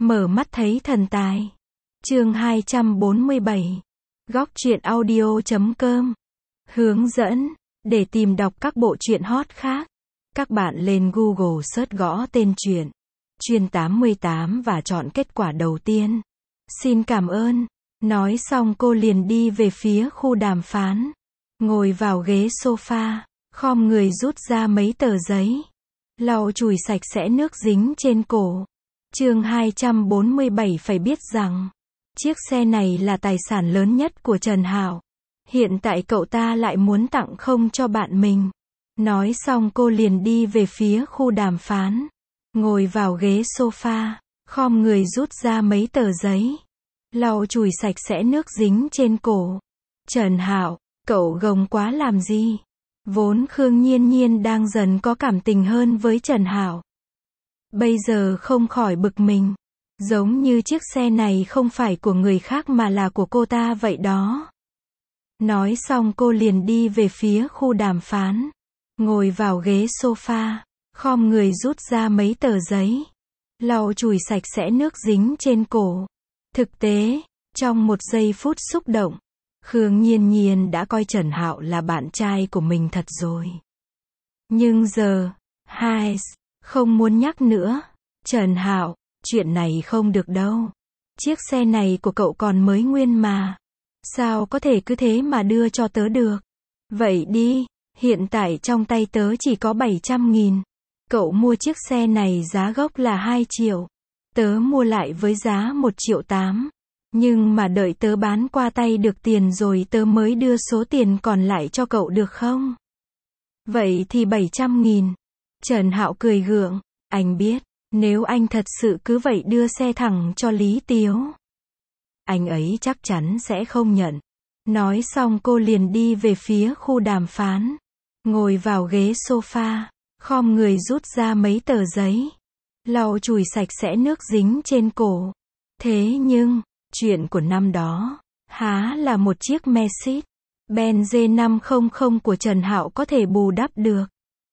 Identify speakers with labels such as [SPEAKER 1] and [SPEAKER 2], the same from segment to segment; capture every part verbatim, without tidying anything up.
[SPEAKER 1] Mở mắt thấy thần tài. Chương hai trăm bốn mươi bảy. Góc truyện audio chấm com. Hướng dẫn. Để tìm đọc các bộ truyện hot khác, các bạn lên Google search gõ tên truyện Chuyên tám mươi tám và chọn kết quả đầu tiên. Xin cảm ơn. Nói xong cô liền đi về phía khu đàm phán. Ngồi vào ghế sofa, khom người rút ra mấy tờ giấy, lau chùi sạch sẽ nước dính trên cổ. Chương hai trăm bốn mươi bảy. Phải biết rằng chiếc xe này là tài sản lớn nhất của Trần Hạo. Hiện tại cậu ta lại muốn tặng không cho bạn mình. Nói xong cô liền đi về phía khu đàm phán. Ngồi vào ghế sofa, khom người rút ra mấy tờ giấy, lau chùi sạch sẽ nước dính trên cổ. Trần Hạo, cậu gồng quá làm gì? Vốn Khương Nhiên Nhiên đang dần có cảm tình hơn với Trần Hạo. Bây giờ không khỏi bực mình. Giống như chiếc xe này không phải của người khác mà là của cô ta vậy đó. Nói xong cô liền đi về phía khu đàm phán. Ngồi vào ghế sofa, khom người rút ra mấy tờ giấy, lau chùi sạch sẽ nước dính trên cổ. Thực tế, trong một giây phút xúc động, Khương Nhiên Nhiên đã coi Trần Hạo là bạn trai của mình thật rồi. Nhưng giờ, hai, không muốn nhắc nữa. Trần Hạo, chuyện này không được đâu. Chiếc xe này của cậu còn mới nguyên mà. Sao có thể cứ thế mà đưa cho tớ được? Vậy đi, hiện tại trong tay tớ chỉ có bảy trăm nghìn. Cậu mua chiếc xe này giá gốc là hai triệu. Tớ mua lại với giá một triệu tám. Nhưng mà đợi tớ bán qua tay được tiền rồi tớ mới đưa số tiền còn lại cho cậu được không? Vậy thì bảy trăm nghìn. Trần Hạo cười gượng. Anh biết, nếu anh thật sự cứ vậy đưa xe thẳng cho Lý Tiếu, anh ấy chắc chắn sẽ không nhận. Nói xong cô liền đi về phía khu đàm phán. Ngồi vào ghế sofa, khom người rút ra mấy tờ giấy, lau chùi sạch sẽ nước dính trên cổ. Thế nhưng, chuyện của năm đó, há là một chiếc Mercedes-Benz G năm trăm của Trần Hạo có thể bù đắp được.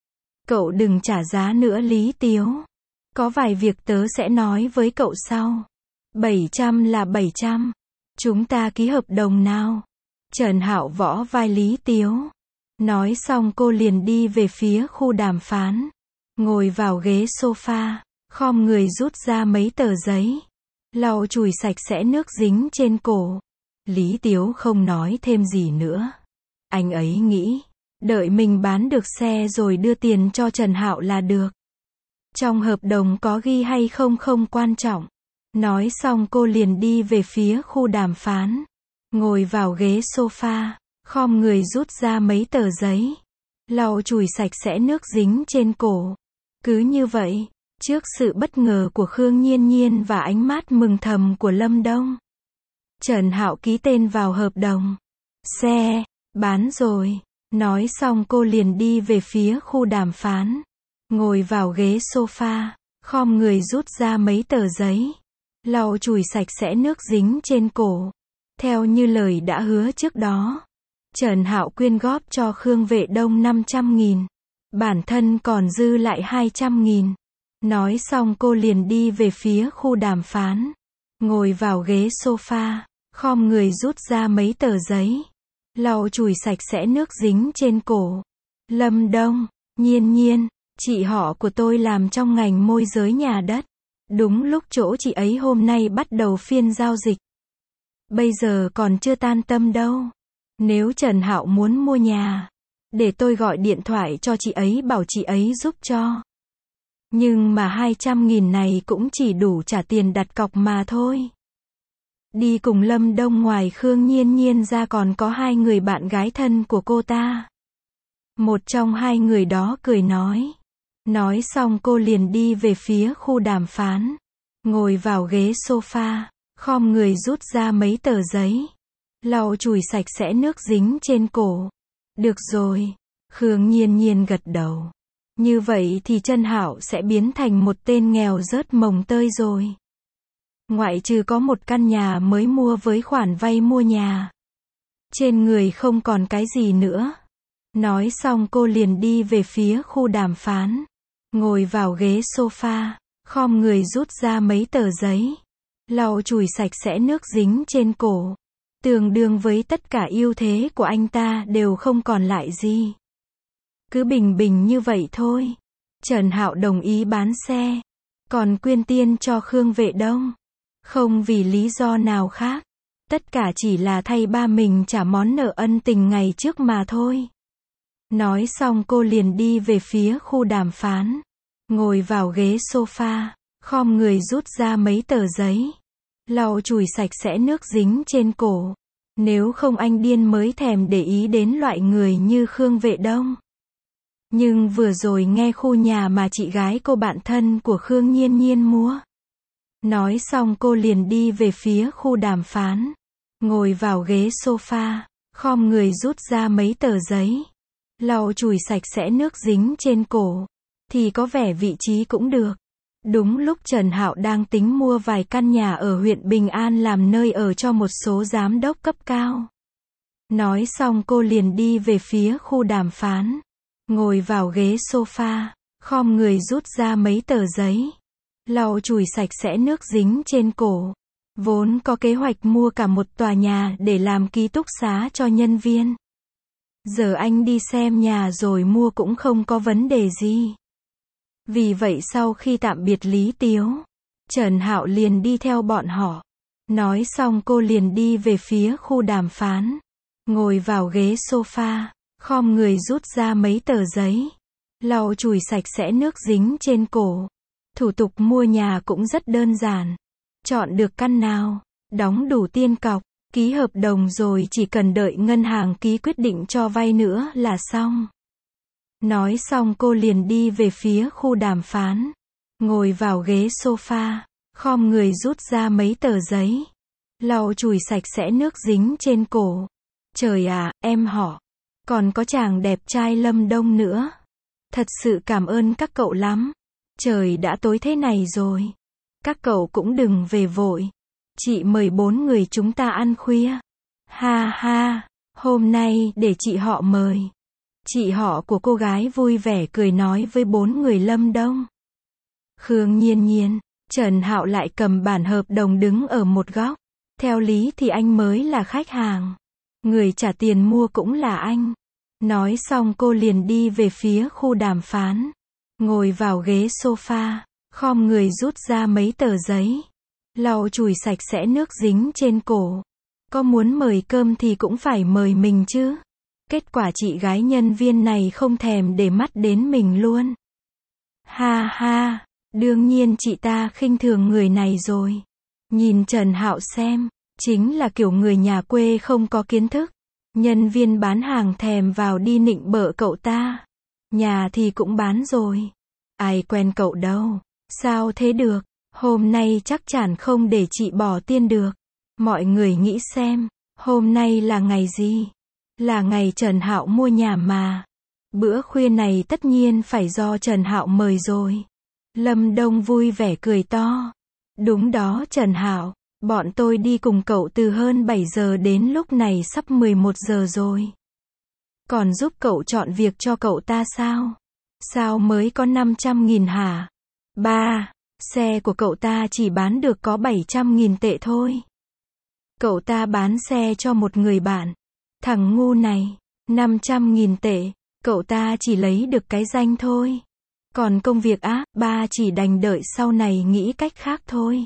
[SPEAKER 1] Cậu đừng trả giá nữa Lý Tiếu. Có vài việc tớ sẽ nói với cậu sau. bảy trăm là bảy trăm. Chúng ta ký hợp đồng nào? Trần Hạo võ vai Lý Tiếu. Nói xong cô liền đi về phía khu đàm phán. Ngồi vào ghế sofa, khom người rút ra mấy tờ giấy, lau chùi sạch sẽ nước dính trên cổ. Lý Tiếu không nói thêm gì nữa. Anh ấy nghĩ, đợi mình bán được xe rồi đưa tiền cho Trần Hạo là được. Trong hợp đồng có ghi hay không không quan trọng. Nói xong cô liền đi về phía khu đàm phán. Ngồi vào ghế sofa, khom người rút ra mấy tờ giấy, lau chùi sạch sẽ nước dính trên cổ. Cứ như vậy, trước sự bất ngờ của Khương Nhiên Nhiên và ánh mắt mừng thầm của Lâm Đông, Trần Hạo ký tên vào hợp đồng. Xe, bán rồi. Nói xong cô liền đi về phía khu đàm phán. Ngồi vào ghế sofa, khom người rút ra mấy tờ giấy, lau chùi sạch sẽ nước dính trên cổ. Theo như lời đã hứa trước đó, Trần Hạo quyên góp cho Khương Vệ Đông năm trăm nghìn. Bản thân còn dư lại hai trăm nghìn. Nói xong cô liền đi về phía khu đàm phán. Ngồi vào ghế sofa, khom người rút ra mấy tờ giấy, lau chùi sạch sẽ nước dính trên cổ. Lâm Đông, Nhiên Nhiên, chị họ của tôi làm trong ngành môi giới nhà đất. Đúng lúc chỗ chị ấy hôm nay bắt đầu phiên giao dịch. Bây giờ còn chưa tan tâm đâu. Nếu Trần Hạo muốn mua nhà, để tôi gọi điện thoại cho chị ấy bảo chị ấy giúp cho. Nhưng mà hai trăm nghìn này cũng chỉ đủ trả tiền đặt cọc mà thôi. Đi cùng Lâm Đông ngoài Khương Nhiên Nhiên ra còn có hai người bạn gái thân của cô ta. Một trong hai người đó cười nói. Nói xong cô liền đi về phía khu đàm phán. Ngồi vào ghế sofa, khom người rút ra mấy tờ giấy, lau chùi sạch sẽ nước dính trên cổ. Được rồi. Khương Nhiên Nhiên gật đầu. Như vậy thì Trần Hạo sẽ biến thành một tên nghèo rớt mồng tơi rồi. Ngoại trừ có một căn nhà mới mua với khoản vay mua nhà, trên người không còn cái gì nữa. Nói xong cô liền đi về phía khu đàm phán. Ngồi vào ghế sofa, khom người rút ra mấy tờ giấy, lau chùi sạch sẽ nước dính trên cổ. Tương đương với tất cả ưu thế của anh ta đều không còn lại gì. Cứ bình bình như vậy thôi. Trần Hạo đồng ý bán xe, còn quyên tiền cho Khương Vệ Đông. Không vì lý do nào khác. Tất cả chỉ là thay ba mình trả món nợ ân tình ngày trước mà thôi. Nói xong cô liền đi về phía khu đàm phán. Ngồi vào ghế sofa, khom người rút ra mấy tờ giấy, lau chùi sạch sẽ nước dính trên cổ. Nếu không anh điên mới thèm để ý đến loại người như Khương Vệ Đông. Nhưng vừa rồi nghe khu nhà mà chị gái cô bạn thân của Khương Nhiên Nhiên mua. Nói xong cô liền đi về phía khu đàm phán. Ngồi vào ghế sofa, khom người rút ra mấy tờ giấy, lau chùi sạch sẽ nước dính trên cổ. Thì có vẻ vị trí cũng được. Đúng lúc Trần Hạo đang tính mua vài căn nhà ở huyện Bình An làm nơi ở cho một số giám đốc cấp cao. Nói xong cô liền đi về phía khu đàm phán. Ngồi vào ghế sofa, khom người rút ra mấy tờ giấy, lau chùi sạch sẽ nước dính trên cổ. Vốn có kế hoạch mua cả một tòa nhà để làm ký túc xá cho nhân viên. Giờ anh đi xem nhà rồi mua cũng không có vấn đề gì. Vì vậy sau khi tạm biệt Lý Tiếu, Trần Hạo liền đi theo bọn họ. Nói xong cô liền đi về phía khu đàm phán. Ngồi vào ghế sofa, khom người rút ra mấy tờ giấy, lau chùi sạch sẽ nước dính trên cổ. Thủ tục mua nhà cũng rất đơn giản. Chọn được căn nào, đóng đủ tiền cọc, ký hợp đồng rồi chỉ cần đợi ngân hàng ký quyết định cho vay nữa là xong. Nói xong cô liền đi về phía khu đàm phán. Ngồi vào ghế sofa, khom người rút ra mấy tờ giấy, lau chùi sạch sẽ nước dính trên cổ. Trời à, em họ. Còn có chàng đẹp trai Lâm Đông nữa. Thật sự cảm ơn các cậu lắm. Trời đã tối thế này rồi. Các cậu cũng đừng về vội. Chị mời bốn người chúng ta ăn khuya. Ha ha, hôm nay để chị họ mời. Chị họ của cô gái vui vẻ cười nói với bốn người Lâm Đông. Khương Nhiên Nhiên, Trần Hạo lại cầm bản hợp đồng đứng ở một góc. Theo lý thì anh mới là khách hàng. Người trả tiền mua cũng là anh. Nói xong cô liền đi về phía khu đàm phán. Ngồi vào ghế sofa, khom người rút ra mấy tờ giấy, lau chùi sạch sẽ nước dính trên cổ. Có muốn mời cơm thì cũng phải mời mình chứ. Kết quả chị gái nhân viên này không thèm để mắt đến mình luôn. Ha ha, đương nhiên chị ta khinh thường người này rồi. Nhìn Trần Hạo xem, chính là kiểu người nhà quê không có kiến thức. Nhân viên bán hàng thèm vào đi nịnh bợ cậu ta. Nhà thì cũng bán rồi. Ai quen cậu đâu. Sao thế được? Hôm nay chắc chắn không để chị bỏ tiền được. Mọi người nghĩ xem, hôm nay là ngày gì? Là ngày Trần Hạo mua nhà mà. Bữa khuya này tất nhiên phải do Trần Hạo mời rồi. Lâm Đông vui vẻ cười to. Đúng đó Trần Hạo, bọn tôi đi cùng cậu từ hơn bảy giờ đến lúc này sắp mười một giờ rồi. Còn giúp cậu chọn việc cho cậu ta sao? Sao mới có năm trăm nghìn hả? Ba, xe của cậu ta chỉ bán được có bảy trăm nghìn tệ thôi. Cậu ta bán xe cho một người bạn. Thằng ngu này, năm trăm nghìn tệ, cậu ta chỉ lấy được cái danh thôi. Còn công việc á, ba chỉ đành đợi sau này nghĩ cách khác thôi.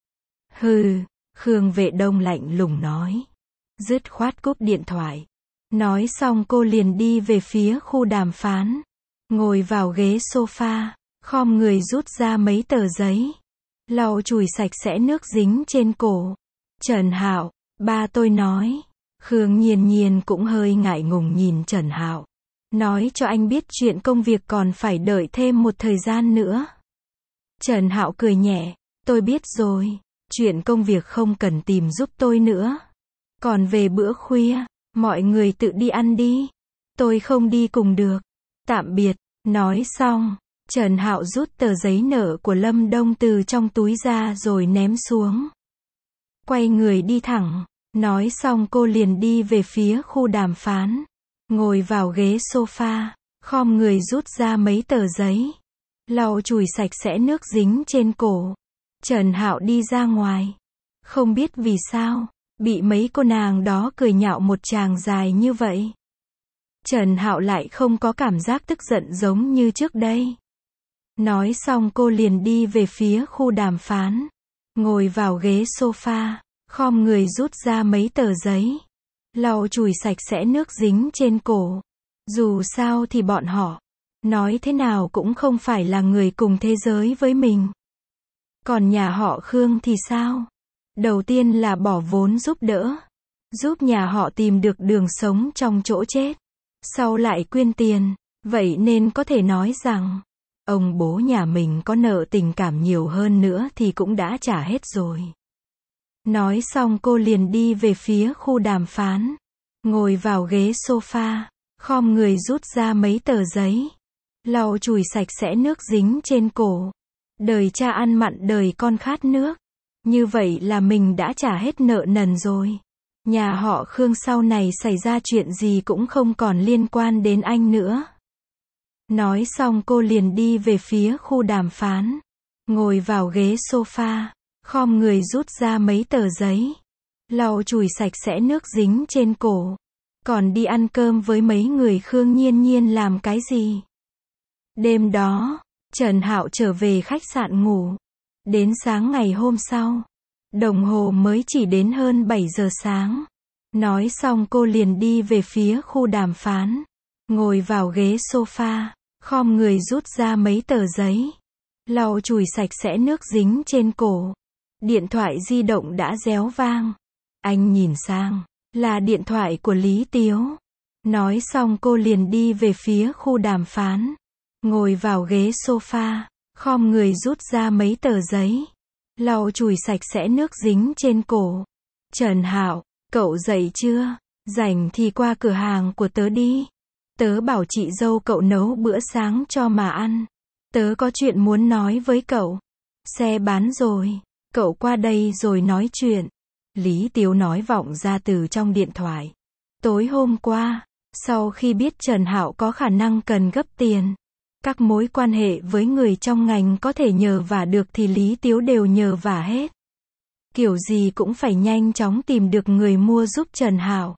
[SPEAKER 1] Hừ, Khương Vệ Đông lạnh lùng nói. Dứt khoát cúp điện thoại. Nói xong cô liền đi về phía khu đàm phán. Ngồi vào ghế sofa, khom người rút ra mấy tờ giấy, lau chùi sạch sẽ nước dính trên cổ. Trần Hạo, ba tôi nói. Khương Nhiên Nhiên cũng hơi ngại ngùng nhìn Trần Hạo. Nói cho anh biết chuyện công việc còn phải đợi thêm một thời gian nữa. Trần Hạo cười nhẹ. Tôi biết rồi. Chuyện công việc không cần tìm giúp tôi nữa. Còn về bữa khuya, mọi người tự đi ăn đi. Tôi không đi cùng được. Tạm biệt. Nói xong, Trần Hạo rút tờ giấy nợ của Lâm Đông từ trong túi ra rồi ném xuống. Quay người đi thẳng. Nói xong cô liền đi về phía khu đàm phán. Ngồi vào ghế sofa, khom người rút ra mấy tờ giấy, lau chùi sạch sẽ nước dính trên cổ. Trần Hạo đi ra ngoài. Không biết vì sao, bị mấy cô nàng đó cười nhạo một tràng dài như vậy. Trần Hạo lại không có cảm giác tức giận giống như trước đây. Nói xong cô liền đi về phía khu đàm phán. Ngồi vào ghế sofa, khom người rút ra mấy tờ giấy. Lau chùi sạch sẽ nước dính trên cổ. Dù sao thì bọn họ, nói thế nào cũng không phải là người cùng thế giới với mình. Còn nhà họ Khương thì sao? Đầu tiên là bỏ vốn giúp đỡ, giúp nhà họ tìm được đường sống trong chỗ chết. Sau lại quyên tiền, vậy nên có thể nói rằng, ông bố nhà mình có nợ tình cảm nhiều hơn nữa thì cũng đã trả hết rồi. Nói xong cô liền đi về phía khu đàm phán. Ngồi vào ghế sofa, khom người rút ra mấy tờ giấy. Lau chùi sạch sẽ nước dính trên cổ. Đời cha ăn mặn đời con khát nước. Như vậy là mình đã trả hết nợ nần rồi. Nhà họ Khương sau này xảy ra chuyện gì cũng không còn liên quan đến anh nữa. Nói xong cô liền đi về phía khu đàm phán. Ngồi vào ghế sofa, khom người rút ra mấy tờ giấy. Lau chùi sạch sẽ nước dính trên cổ. Còn đi ăn cơm với mấy người Khương Nhiên Nhiên làm cái gì? Đêm đó, Trần Hạo trở về khách sạn ngủ. Đến sáng ngày hôm sau, đồng hồ mới chỉ đến hơn bảy giờ sáng. Nói xong cô liền đi về phía khu đàm phán. Ngồi vào ghế sofa, khom người rút ra mấy tờ giấy. Lau chùi sạch sẽ nước dính trên cổ. Điện thoại di động đã réo vang. Anh nhìn sang, là điện thoại của Lý Tiếu. Nói xong cô liền đi về phía khu đàm phán. Ngồi vào ghế sofa, khom người rút ra mấy tờ giấy. Lau chùi sạch sẽ nước dính trên cổ. Trần Hạo, cậu dậy chưa? Rảnh thì qua cửa hàng của tớ đi. Tớ bảo chị dâu cậu nấu bữa sáng cho mà ăn. Tớ có chuyện muốn nói với cậu. Xe bán rồi, cậu qua đây rồi nói chuyện. Lý Tiếu nói vọng ra từ trong điện thoại. Tối hôm qua, sau khi biết Trần Hạo có khả năng cần gấp tiền, các mối quan hệ với người trong ngành có thể nhờ vả được thì Lý Tiếu đều nhờ vả hết. Kiểu gì cũng phải nhanh chóng tìm được người mua giúp Trần Hạo.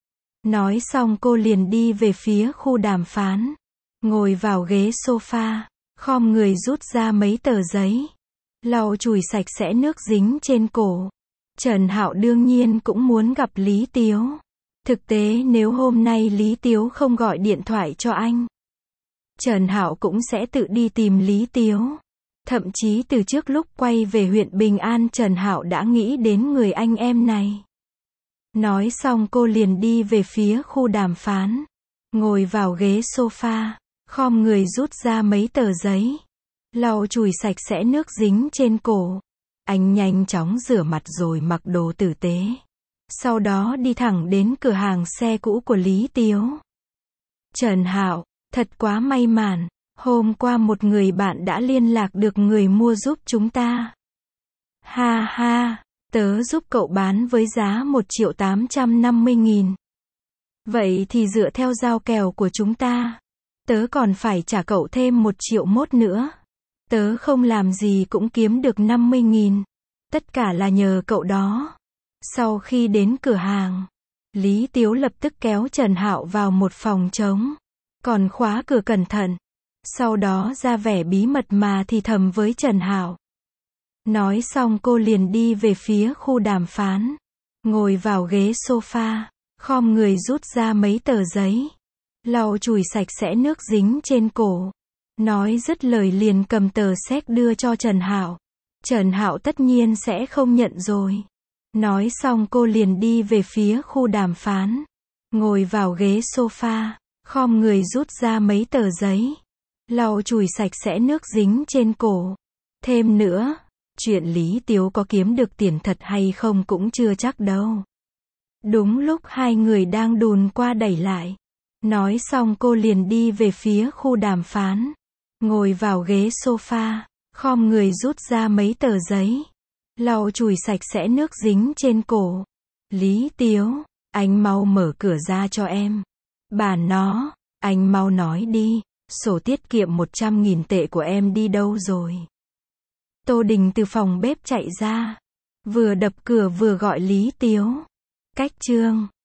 [SPEAKER 1] Nói xong cô liền đi về phía khu đàm phán. Ngồi vào ghế sofa, khom người rút ra mấy tờ giấy. Lau chùi sạch sẽ nước dính trên cổ. Trần Hạo đương nhiên cũng muốn gặp Lý Tiếu. Thực tế nếu hôm nay Lý Tiếu không gọi điện thoại cho anh, Trần Hạo cũng sẽ tự đi tìm Lý Tiếu. Thậm chí từ trước lúc quay về huyện Bình An Trần Hạo đã nghĩ đến người anh em này. Nói xong cô liền đi về phía khu đàm phán. Ngồi vào ghế sofa, khom người rút ra mấy tờ giấy. Lau chùi sạch sẽ nước dính trên cổ. Anh nhanh chóng rửa mặt rồi mặc đồ tử tế. Sau đó đi thẳng đến cửa hàng xe cũ của Lý Tiếu. Trần Hạo, thật quá may mắn. Hôm qua một người bạn đã liên lạc được người mua giúp chúng ta. Ha ha, tớ giúp cậu bán với giá một triệu tám trăm năm mươi nghìn. Vậy thì dựa theo giao kèo của chúng ta, tớ còn phải trả cậu thêm một triệu mốt nữa. Tớ không làm gì cũng kiếm được năm mươi nghìn. Tất cả là nhờ cậu đó. Sau khi đến cửa hàng, Lý Tiếu lập tức kéo Trần Hạo vào một phòng trống. Còn khóa cửa cẩn thận. Sau đó ra vẻ bí mật mà thì thầm với Trần Hạo. Nói xong cô liền đi về phía khu đàm phán. Ngồi vào ghế sofa, khom người rút ra mấy tờ giấy. Lau chùi sạch sẽ nước dính trên cổ. Nói dứt lời liền cầm tờ séc đưa cho Trần Hạo. Trần Hạo tất nhiên sẽ không nhận rồi. Nói xong cô liền đi về phía khu đàm phán. Ngồi vào ghế sofa, khom người rút ra mấy tờ giấy. Lau chùi sạch sẽ nước dính trên cổ. Thêm nữa, chuyện Lý Tiếu có kiếm được tiền thật hay không cũng chưa chắc đâu. Đúng lúc hai người đang đùn qua đẩy lại. Nói xong cô liền đi về phía khu đàm phán. Ngồi vào ghế sofa, khom người rút ra mấy tờ giấy. Lau chùi sạch sẽ nước dính trên cổ. Lý Tiếu, anh mau mở cửa ra cho em. Bà nó, anh mau nói đi. Sổ tiết kiệm một trăm nghìn tệ của em đi đâu rồi? Tô Đình từ phòng bếp chạy ra. Vừa đập cửa vừa gọi Lý Tiếu. Cách chương